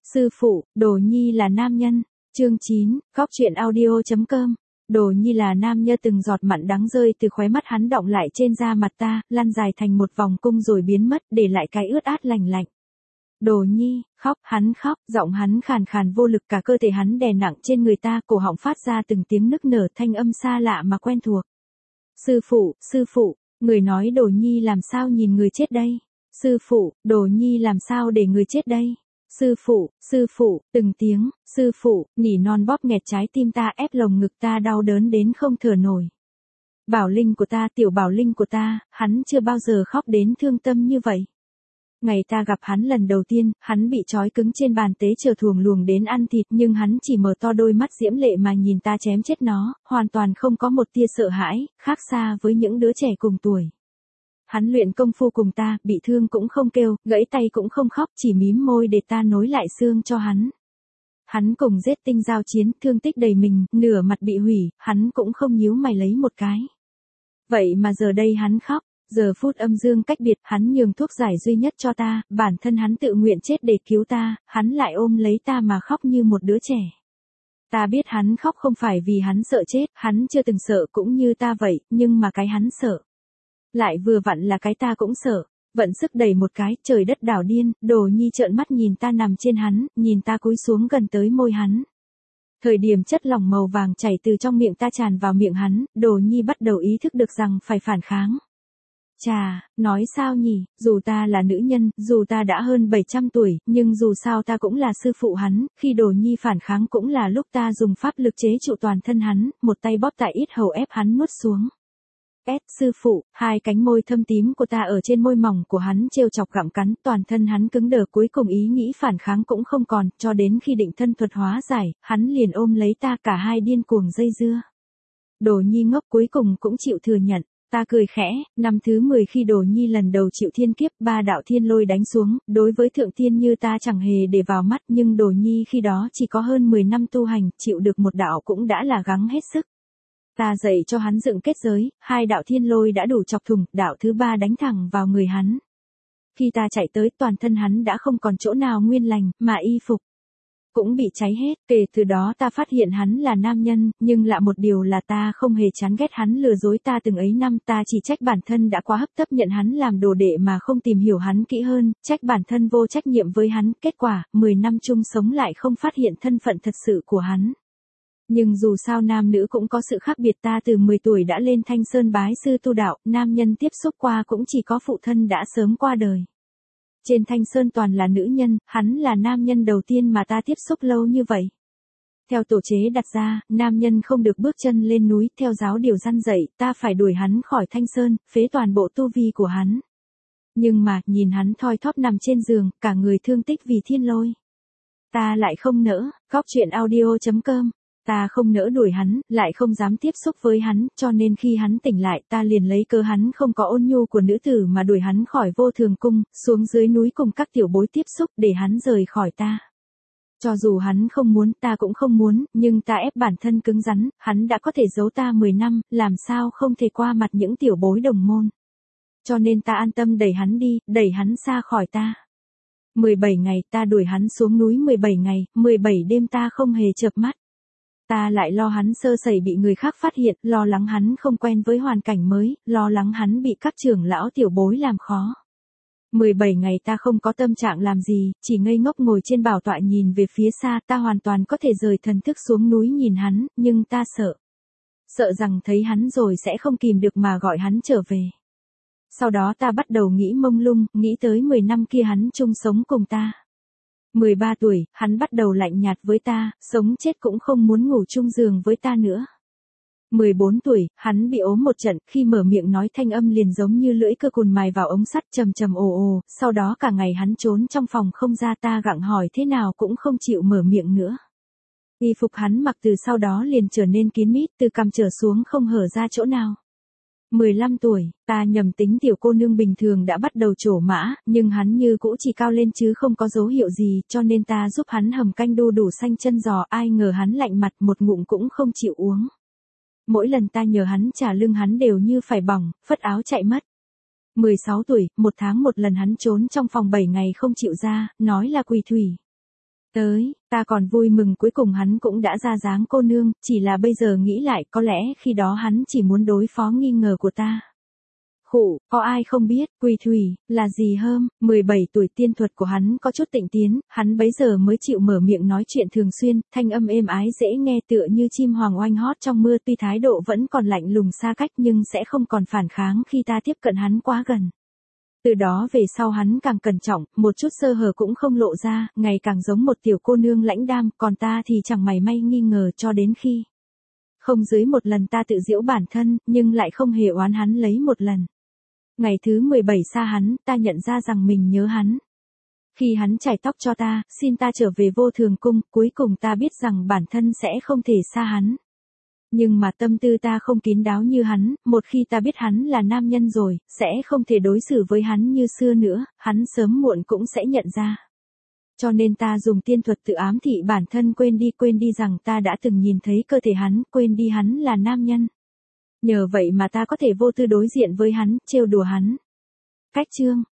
Sư phụ, Đồ Nhi là nam nhân. Chương 9, Góc truyện audio.com. Đồ Nhi là nam nhân. Từng giọt mặn đắng rơi từ khóe mắt hắn đọng lại trên da mặt ta, lăn dài thành một vòng cung rồi biến mất, để lại cái ướt át lành lạnh. Đồ Nhi, khóc, hắn khóc, giọng hắn khàn khàn vô lực, cả cơ thể hắn đè nặng trên người ta, cổ họng phát ra từng tiếng nức nở, thanh âm xa lạ mà quen thuộc. Sư phụ, người nói Đồ Nhi làm sao nhìn người chết đây? Sư phụ, Đồ Nhi làm sao để người chết đây? Sư phụ, từng tiếng, sư phụ, nỉ non bóp nghẹt trái tim ta, ép lồng ngực ta đau đớn đến không thở nổi. Bảo Linh của ta, tiểu Bảo Linh của ta, hắn chưa bao giờ khóc đến thương tâm như vậy. Ngày ta gặp hắn lần đầu tiên, hắn bị trói cứng trên bàn tế chờ thuồng luồng đến ăn thịt, nhưng hắn chỉ mở to đôi mắt diễm lệ mà nhìn ta chém chết nó, hoàn toàn không có một tia sợ hãi, khác xa với những đứa trẻ cùng tuổi. Hắn luyện công phu cùng ta, bị thương cũng không kêu, gãy tay cũng không khóc, chỉ mím môi để ta nối lại xương cho hắn. Hắn cùng giết tinh giao chiến, thương tích đầy mình, nửa mặt bị hủy, hắn cũng không nhíu mày lấy một cái. Vậy mà giờ đây hắn khóc, giờ phút âm dương cách biệt, hắn nhường thuốc giải duy nhất cho ta, bản thân hắn tự nguyện chết để cứu ta, hắn lại ôm lấy ta mà khóc như một đứa trẻ. Ta biết hắn khóc không phải vì hắn sợ chết, hắn chưa từng sợ cũng như ta vậy, nhưng mà cái hắn sợ lại vừa vặn là cái ta cũng sợ. Vận sức đẩy một cái, trời đất đảo điên, Đồ Nhi trợn mắt nhìn ta nằm trên hắn, nhìn ta cúi xuống gần tới môi hắn. Thời điểm chất lỏng màu vàng chảy từ trong miệng ta tràn vào miệng hắn, Đồ Nhi bắt đầu ý thức được rằng phải phản kháng. Chà, nói sao nhỉ, dù ta là nữ nhân, dù ta đã hơn 700 tuổi, nhưng dù sao ta cũng là sư phụ hắn, khi Đồ Nhi phản kháng cũng là lúc ta dùng pháp lực chế trụ toàn thân hắn, một tay bóp tại yết hầu ép hắn nuốt xuống. Sư phụ, hai cánh môi thâm tím của ta ở trên môi mỏng của hắn trêu chọc gặm cắn, toàn thân hắn cứng đờ, cuối cùng ý nghĩ phản kháng cũng không còn, cho đến khi định thân thuật hóa giải, hắn liền ôm lấy ta, cả hai điên cuồng dây dưa. Đồ Nhi ngốc cuối cùng cũng chịu thừa nhận. Ta cười khẽ, năm thứ 10 khi Đồ Nhi lần đầu chịu thiên kiếp, 3 đạo thiên lôi đánh xuống, đối với thượng tiên như ta chẳng hề để vào mắt, nhưng Đồ Nhi khi đó chỉ có hơn 10 năm tu hành, chịu được một đạo cũng đã là gắng hết sức. Ta dạy cho hắn dựng kết giới, 2 đạo thiên lôi đã đủ chọc thủng, đạo thứ 3 đánh thẳng vào người hắn. Khi ta chạy tới, toàn thân hắn đã không còn chỗ nào nguyên lành, mà y phục cũng bị cháy hết. Kể từ đó ta phát hiện hắn là nam nhân, nhưng lạ một điều là ta không hề chán ghét hắn lừa dối ta từng ấy năm, ta chỉ trách bản thân đã quá hấp tấp nhận hắn làm đồ đệ mà không tìm hiểu hắn kỹ hơn, trách bản thân vô trách nhiệm với hắn, kết quả, 10 năm chung sống lại không phát hiện thân phận thật sự của hắn. Nhưng dù sao nam nữ cũng có sự khác biệt, ta từ 10 tuổi đã lên Thanh Sơn bái sư tu đạo, nam nhân tiếp xúc qua cũng chỉ có phụ thân đã sớm qua đời. Trên Thanh Sơn toàn là nữ nhân, hắn là nam nhân đầu tiên mà ta tiếp xúc lâu như vậy. Theo tổ chế đặt ra, nam nhân không được bước chân lên núi, theo giáo điều răn dạy, ta phải đuổi hắn khỏi Thanh Sơn, phế toàn bộ tu vi của hắn. Nhưng mà, nhìn hắn thoi thóp nằm trên giường, cả người thương tích vì thiên lôi. Ta lại không nỡ. Góc truyện audio.com. Ta không nỡ đuổi hắn, lại không dám tiếp xúc với hắn, cho nên khi hắn tỉnh lại, ta liền lấy cớ hắn không có ôn nhu của nữ tử mà đuổi hắn khỏi Vô Thường Cung, xuống dưới núi cùng các tiểu bối tiếp xúc, để hắn rời khỏi ta. Cho dù hắn không muốn, ta cũng không muốn, nhưng ta ép bản thân cứng rắn, hắn đã có thể giấu ta 10 năm, làm sao không thể qua mặt những tiểu bối đồng môn. Cho nên ta an tâm đẩy hắn đi, đẩy hắn xa khỏi ta. 17 ngày, ta đuổi hắn xuống núi 17 ngày, 17 đêm ta không hề chợp mắt. Ta lại lo hắn sơ sẩy bị người khác phát hiện, lo lắng hắn không quen với hoàn cảnh mới, lo lắng hắn bị các trưởng lão tiểu bối làm khó. 17 ngày ta không có tâm trạng làm gì, chỉ ngây ngốc ngồi trên bảo tọa nhìn về phía xa, ta hoàn toàn có thể rời thần thức xuống núi nhìn hắn, nhưng ta sợ. Sợ rằng thấy hắn rồi sẽ không kìm được mà gọi hắn trở về. Sau đó ta bắt đầu nghĩ mông lung, nghĩ tới 10 năm kia hắn chung sống cùng ta. 13 tuổi, hắn bắt đầu lạnh nhạt với ta, sống chết cũng không muốn ngủ chung giường với ta nữa. 14 tuổi, hắn bị ốm một trận, khi mở miệng nói thanh âm liền giống như lưỡi cưa cùn mài vào ống sắt, trầm trầm ồ ồ, sau đó cả ngày hắn trốn trong phòng không ra, ta gặng hỏi thế nào cũng không chịu mở miệng nữa. Y phục hắn mặc từ sau đó liền trở nên kín mít, từ cằm trở xuống không hở ra chỗ nào. 15 tuổi, ta nhầm tính tiểu cô nương bình thường đã bắt đầu trổ mã, nhưng hắn như cũ chỉ cao lên chứ không có dấu hiệu gì, cho nên ta giúp hắn hầm canh đu đủ xanh chân giò, ai ngờ hắn lạnh mặt một ngụm cũng không chịu uống. Mỗi lần ta nhờ hắn trả lưng hắn đều như phải bỏng, phất áo chạy mất. 16 tuổi, 1 tháng một lần hắn trốn trong phòng 7 ngày không chịu ra, nói là quỳ thủy. tới, ta còn vui mừng cuối cùng hắn cũng đã ra dáng cô nương, chỉ là bây giờ nghĩ lại có lẽ khi đó hắn chỉ muốn đối phó nghi ngờ của ta. Khụ, có ai không biết, Quỳ Thủy, là gì hơn, 17 tuổi tiên thuật của hắn có chút tịnh tiến, hắn bấy giờ mới chịu mở miệng nói chuyện thường xuyên, thanh âm êm ái dễ nghe tựa như chim hoàng oanh hót trong mưa, tuy thái độ vẫn còn lạnh lùng xa cách nhưng sẽ không còn phản kháng khi ta tiếp cận hắn quá gần. Từ đó về sau hắn càng cẩn trọng, một chút sơ hở cũng không lộ ra, ngày càng giống một tiểu cô nương lãnh đam, còn ta thì chẳng mảy may nghi ngờ cho đến khi. Không dưới một lần ta tự giễu bản thân, nhưng lại không hề oán hắn lấy một lần. Ngày thứ 17 xa hắn, ta nhận ra rằng mình nhớ hắn. Khi hắn chải tóc cho ta, xin ta trở về Vô Thường Cung, cuối cùng ta biết rằng bản thân sẽ không thể xa hắn. Nhưng mà tâm tư ta không kín đáo như hắn, một khi ta biết hắn là nam nhân rồi, sẽ không thể đối xử với hắn như xưa nữa, hắn sớm muộn cũng sẽ nhận ra. Cho nên ta dùng tiên thuật tự ám thị bản thân quên đi rằng ta đã từng nhìn thấy cơ thể hắn, quên đi hắn là nam nhân. Nhờ vậy mà ta có thể vô tư đối diện với hắn, trêu đùa hắn. Cách chương